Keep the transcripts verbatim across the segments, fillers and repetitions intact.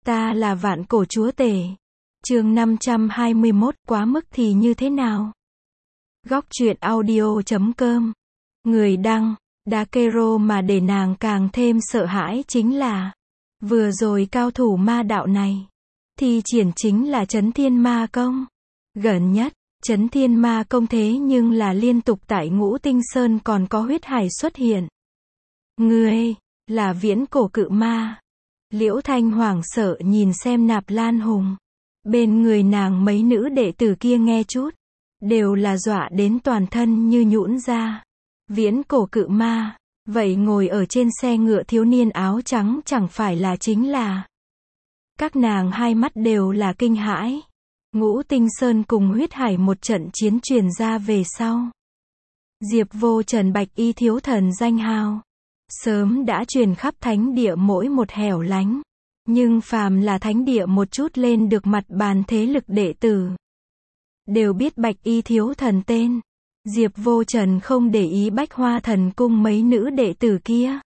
Ta là vạn cổ chúa tể. Chương năm trăm hai mươi mốt, quá mức thì như thế nào? Góc truyện audio chấm com. Người đăng, Dakero mà để nàng càng thêm sợ hãi chính là, vừa rồi cao thủ ma đạo này, thi triển chính là Chấn Thiên Ma Công. Gần nhất, Chấn Thiên Ma Công thế nhưng là liên tục tại Ngũ Tinh Sơn còn có huyết hải xuất hiện. Ngươi, là viễn cổ cự ma. Liễu Thanh hoảng sợ nhìn xem Nạp Lan Hùng. Bên người nàng mấy nữ đệ tử kia nghe chút, đều là dọa đến toàn thân như nhũn ra. Viễn cổ cự ma, vậy ngồi ở trên xe ngựa thiếu niên áo trắng chẳng phải là chính là. Các nàng hai mắt đều là kinh hãi. Ngũ Tinh Sơn cùng huyết hải một trận chiến truyền ra về sau. Diệp Vô Trần bạch y thiếu thần danh hào, sớm đã truyền khắp thánh địa mỗi một hẻo lánh. Nhưng phàm là thánh địa một chút lên được mặt bàn thế lực đệ tử, đều biết bạch y thiếu thần tên. Diệp Vô Trần không để ý Bách Hoa Thần Cung mấy nữ đệ tử kia.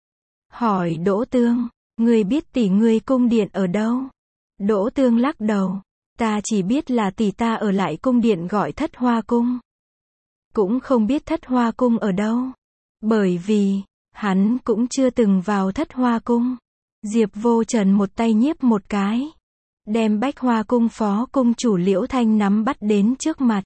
Hỏi Đỗ Tương, ngươi biết tỷ ngươi cung điện ở đâu? Đỗ Tương lắc đầu, ta chỉ biết là tỷ ta ở lại cung điện gọi Thất Hoa Cung. Cũng không biết Thất Hoa Cung ở đâu. Bởi vì, hắn cũng chưa từng vào Thất Hoa Cung. Diệp Vô Trần một tay nhiếp một cái, đem Bách Hoa Cung phó cung chủ Liễu Thanh nắm bắt đến trước mặt.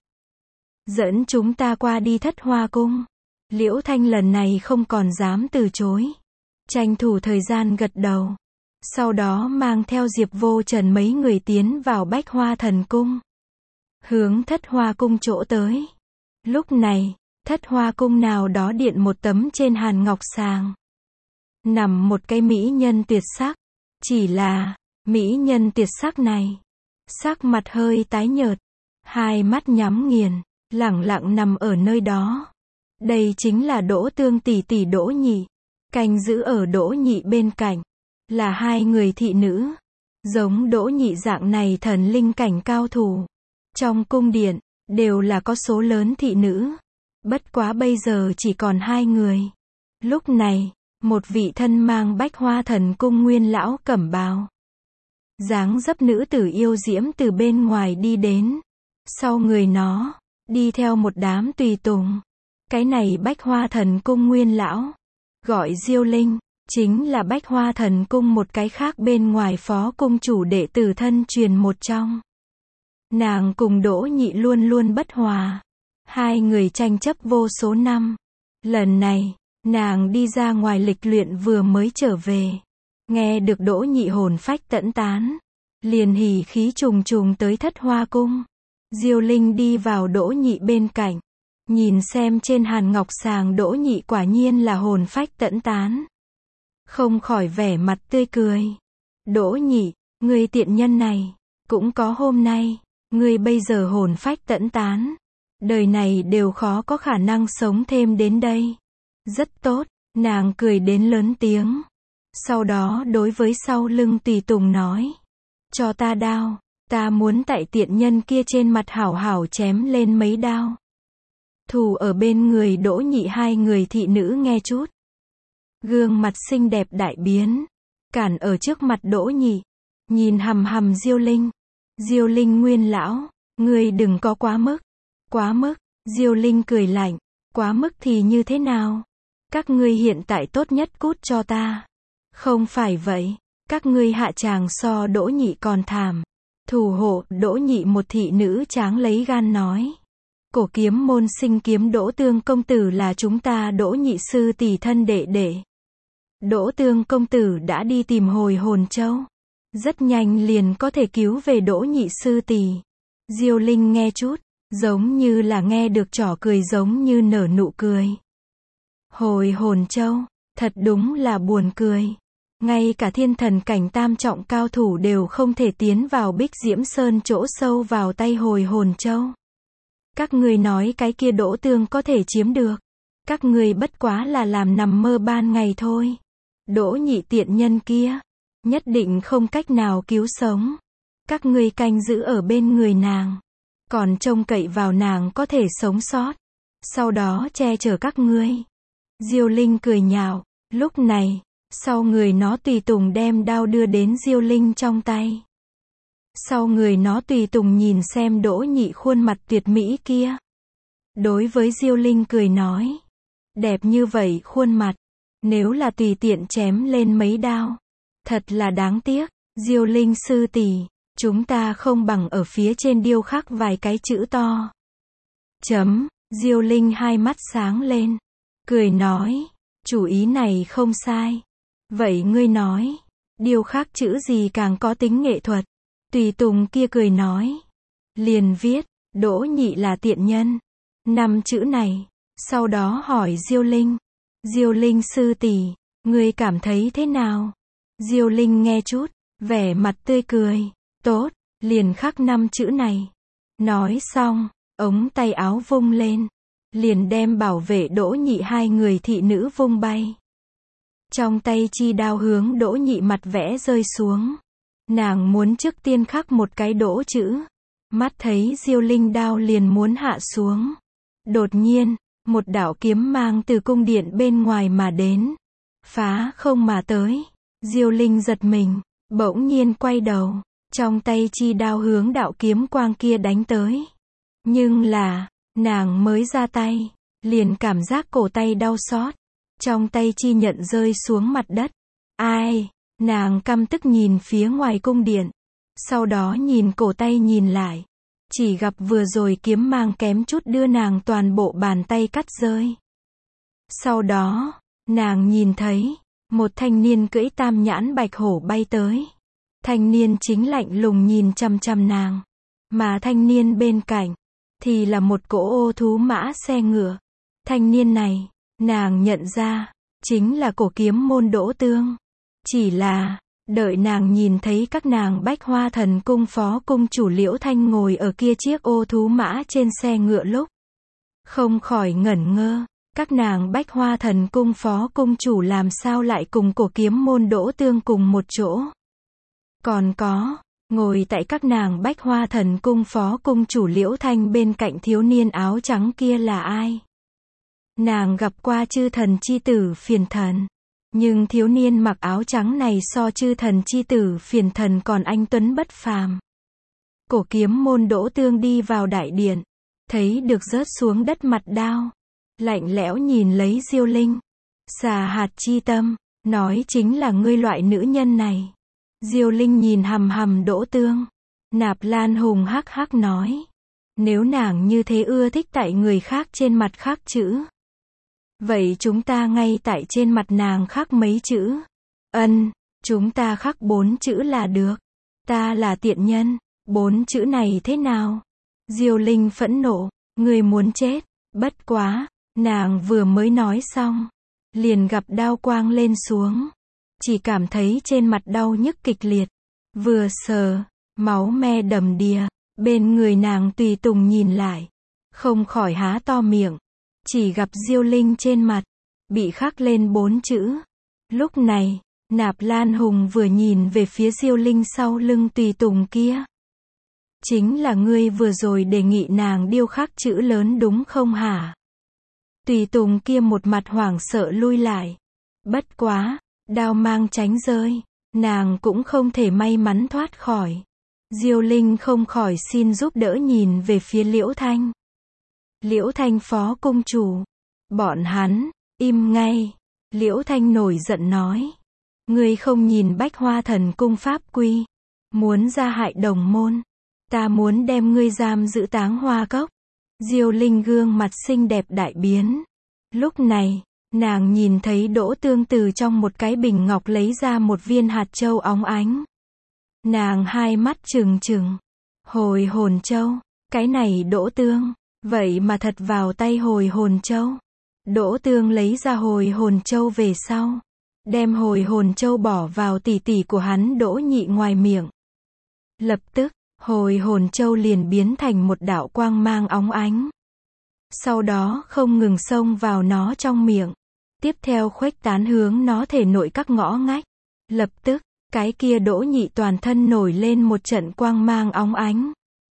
Dẫn chúng ta qua đi Thất Hoa Cung. Liễu Thanh lần này không còn dám từ chối. Tranh thủ thời gian gật đầu. Sau đó mang theo Diệp Vô Trần mấy người tiến vào Bách Hoa Thần Cung. Hướng Thất Hoa Cung chỗ tới. Lúc này, Thất Hoa Cung nào đó điện một tấm trên hàn ngọc sàng. Nằm một cái mỹ nhân tuyệt sắc. Chỉ là, mỹ nhân tuyệt sắc này, sắc mặt hơi tái nhợt, hai mắt nhắm nghiền, lẳng lặng nằm ở nơi đó. Đây chính là Đỗ Tương tỷ tỷ Đỗ Nhị. Canh giữ ở Đỗ Nhị bên cạnh, là hai người thị nữ. Giống Đỗ Nhị dạng này thần linh cảnh cao thủ. Trong cung điện, đều là có số lớn thị nữ. Bất quá bây giờ chỉ còn hai người. Lúc này, một vị thân mang Bách Hoa Thần Cung nguyên lão cẩm bào, dáng dấp nữ tử yêu diễm từ bên ngoài đi đến. Sau người nó, đi theo một đám tùy tùng. Cái này Bách Hoa Thần Cung nguyên lão, gọi Diêu Linh, chính là Bách Hoa Thần Cung một cái khác bên ngoài phó cung chủ đệ tử thân truyền một trong. Nàng cùng Đỗ Nhị luôn luôn bất hòa. Hai người tranh chấp vô số năm. Lần này, nàng đi ra ngoài lịch luyện vừa mới trở về. Nghe được Đỗ Nhị hồn phách tẫn tán, liền hỉ khí trùng trùng tới Thất Hoa Cung. Diêu Linh đi vào Đỗ Nhị bên cạnh. Nhìn xem trên hàn ngọc sàng Đỗ Nhị quả nhiên là hồn phách tẫn tán. Không khỏi vẻ mặt tươi cười. Đỗ Nhị, ngươi tiện nhân này, cũng có hôm nay. Ngươi bây giờ hồn phách tẫn tán, đời này đều khó có khả năng sống thêm đến đây. Rất tốt, nàng cười đến lớn tiếng. Sau đó đối với sau lưng tùy tùng nói, cho ta đao, ta muốn tại tiện nhân kia trên mặt hảo hảo chém lên mấy đao. Thù ở bên người Đỗ Nhị hai người thị nữ nghe chút, gương mặt xinh đẹp đại biến, cản ở trước mặt Đỗ Nhị, nhìn hằm hằm Diêu Linh. Diêu Linh nguyên lão, ngươi đừng có quá mức. Quá mức? Diêu Linh cười lạnh, quá mức thì như thế nào? Các ngươi hiện tại tốt nhất cút cho ta. Không phải vậy, các ngươi hạ tràng so Đỗ Nhị còn thảm. Thủ hộ Đỗ Nhị một thị nữ tráng lấy gan nói. Cổ kiếm môn sinh kiếm Đỗ Tương công tử là chúng ta Đỗ Nhị sư tỷ thân đệ đệ. Đỗ Tương công tử đã đi tìm hồi hồn châu. Rất nhanh liền có thể cứu về Đỗ Nhị sư tỷ. Diêu Linh nghe chút, giống như là nghe được trò cười giống như nở nụ cười. Hồi hồn châu, thật đúng là buồn cười. Ngay cả thiên thần cảnh tam trọng cao thủ đều không thể tiến vào Bích Diễm Sơn chỗ sâu vào tay hồi hồn châu. Các ngươi nói cái kia Đỗ Tương có thể chiếm được. Các ngươi bất quá là làm nằm mơ ban ngày thôi. Đỗ Nhị tiện nhân kia, nhất định không cách nào cứu sống. Các ngươi canh giữ ở bên người nàng, còn trông cậy vào nàng có thể sống sót, sau đó che chở các ngươi. Diêu Linh cười nhạo, lúc này, Sau người nó tùy tùng đem đao đưa đến Diêu Linh trong tay. Sau người nó tùy tùng nhìn xem Đỗ Nhị khuôn mặt tuyệt mỹ kia. Đối với Diêu Linh cười nói. Đẹp như vậy khuôn mặt. Nếu là tùy tiện chém lên mấy đao. Thật là đáng tiếc. Diêu Linh sư tỷ, chúng ta không bằng ở phía trên điêu khắc vài cái chữ to. Chấm. Diêu Linh hai mắt sáng lên. Cười nói. Chủ ý này không sai. Vậy ngươi nói. Điêu khắc chữ gì càng có tính nghệ thuật. Tùy tùng kia cười nói. Liền viết. Đỗ Nhị là tiện nhân. Năm chữ này. Sau đó hỏi Diêu Linh. Diêu Linh sư tỷ, ngươi cảm thấy thế nào? Diêu Linh nghe chút. Vẻ mặt tươi cười. Tốt. Liền khắc năm chữ này. Nói xong. Ống tay áo vung lên. Liền đem bảo vệ Đỗ Nhị hai người thị nữ vung bay. Trong tay chi đao hướng Đỗ Nhị mặt vẽ rơi xuống. Nàng muốn trước tiên khắc một cái đỗ chữ. Mắt thấy Diêu Linh đao liền muốn hạ xuống. Đột nhiên, một đạo kiếm mang từ cung điện bên ngoài mà đến. Phá không mà tới. Diêu Linh giật mình, bỗng nhiên quay đầu. Trong tay chi đao hướng đạo kiếm quang kia đánh tới. Nhưng là, nàng mới ra tay, liền cảm giác cổ tay đau xót. Trong tay chi nhận rơi xuống mặt đất. Ai? Nàng căm tức nhìn phía ngoài cung điện. Sau đó nhìn cổ tay nhìn lại. Chỉ gặp vừa rồi kiếm mang kém chút đưa nàng toàn bộ bàn tay cắt rơi. Sau đó, nàng nhìn thấy, một thanh niên cưỡi tam nhãn bạch hổ bay tới. Thanh niên chính lạnh lùng nhìn chằm chằm nàng. Mà thanh niên bên cạnh, thì là một cỗ ô thú mã xe ngựa. Thanh niên này, nàng nhận ra, chính là Cổ Kiếm Môn Đỗ Tương. Chỉ là, đợi nàng nhìn thấy các nàng Bách Hoa Thần Cung phó cung chủ Liễu Thanh ngồi ở kia chiếc ô thú mã trên xe ngựa lúc. Không khỏi ngẩn ngơ, các nàng Bách Hoa Thần Cung phó cung chủ làm sao lại cùng Cổ Kiếm Môn Đỗ Tương cùng một chỗ. Còn có, ngồi tại các nàng Bách Hoa Thần Cung phó cung chủ Liễu Thanh bên cạnh thiếu niên áo trắng kia là ai? Nàng gặp qua chư thần chi tử Phiền Thần. Nhưng thiếu niên mặc áo trắng này so chư thần chi tử Phiền Thần còn anh tuấn bất phàm. Cổ Kiếm Môn Đỗ Tương đi vào đại điện. Thấy được rớt xuống đất mặt đao. Lạnh lẽo nhìn lấy Diêu Linh. Xà hạt chi tâm. Nói chính là ngươi loại nữ nhân này. Diêu Linh nhìn hằm hằm Đỗ Tương. Nạp Lan Hùng hắc hắc nói. Nếu nàng như thế ưa thích tại người khác trên mặt khắc chữ. Vậy chúng ta ngay tại trên mặt nàng khắc mấy chữ. Ân, chúng ta khắc bốn chữ là được. Ta là tiện nhân. Bốn chữ này thế nào? Diêu Linh phẫn nộ. Người muốn chết. Bất quá. Nàng vừa mới nói xong. Liền gặp đao quang lên xuống. Chỉ cảm thấy trên mặt đau nhức kịch liệt. Vừa sờ. Máu me đầm đìa. Bên người nàng tùy tùng nhìn lại. Không khỏi há to miệng. Chỉ gặp Diêu Linh trên mặt. Bị khắc lên bốn chữ. Lúc này. Nạp Lan Hùng vừa nhìn về phía Diêu Linh sau lưng tùy tùng kia. Chính là ngươi vừa rồi đề nghị nàng điêu khắc chữ lớn đúng không hả? Tùy tùng kia một mặt hoảng sợ lui lại. Bất quá. Đao mang tránh rơi. Nàng cũng không thể may mắn thoát khỏi. Diêu Linh không khỏi xin giúp đỡ nhìn về phía Liễu Thanh. Liễu Thanh phó cung chủ. Bọn hắn, im ngay. Liễu Thanh nổi giận nói. Ngươi không nhìn Bách Hoa Thần Cung pháp quy. Muốn ra hại đồng môn. Ta muốn đem ngươi giam giữ Táng Hoa Cốc. Diêu Linh gương mặt xinh đẹp đại biến. Lúc này, nàng nhìn thấy Đỗ Tương từ trong một cái bình ngọc lấy ra một viên hạt châu óng ánh. Nàng hai mắt trừng trừng. Hồi hồn châu. Cái này Đỗ Tương. Vậy mà thật vào tay hồi hồn châu. Đỗ Tương lấy ra hồi hồn châu về sau. Đem hồi hồn châu bỏ vào tỉ tỉ của hắn Đỗ Nhị ngoài miệng. Lập tức, hồi hồn châu liền biến thành một đạo quang mang óng ánh. Sau đó không ngừng xông vào nó trong miệng. Tiếp theo khuếch tán hướng nó thể nội các ngõ ngách. Lập tức, cái kia Đỗ Nhị toàn thân nổi lên một trận quang mang óng ánh.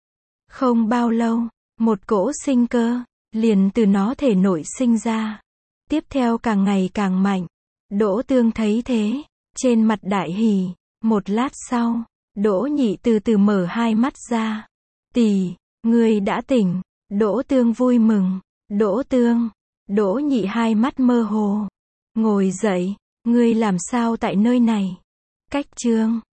Không bao lâu, một cỗ sinh cơ, liền từ nó thể nội sinh ra. Tiếp theo càng ngày càng mạnh. Đỗ Tương thấy thế, trên mặt đại hỉ. Một lát sau, Đỗ Nhị từ từ mở hai mắt ra. Tỷ, ngươi đã tỉnh. Đỗ Tương vui mừng. Đỗ Tương. Đỗ Nhị hai mắt mơ hồ. Ngồi dậy, ngươi làm sao tại nơi này? Cách chương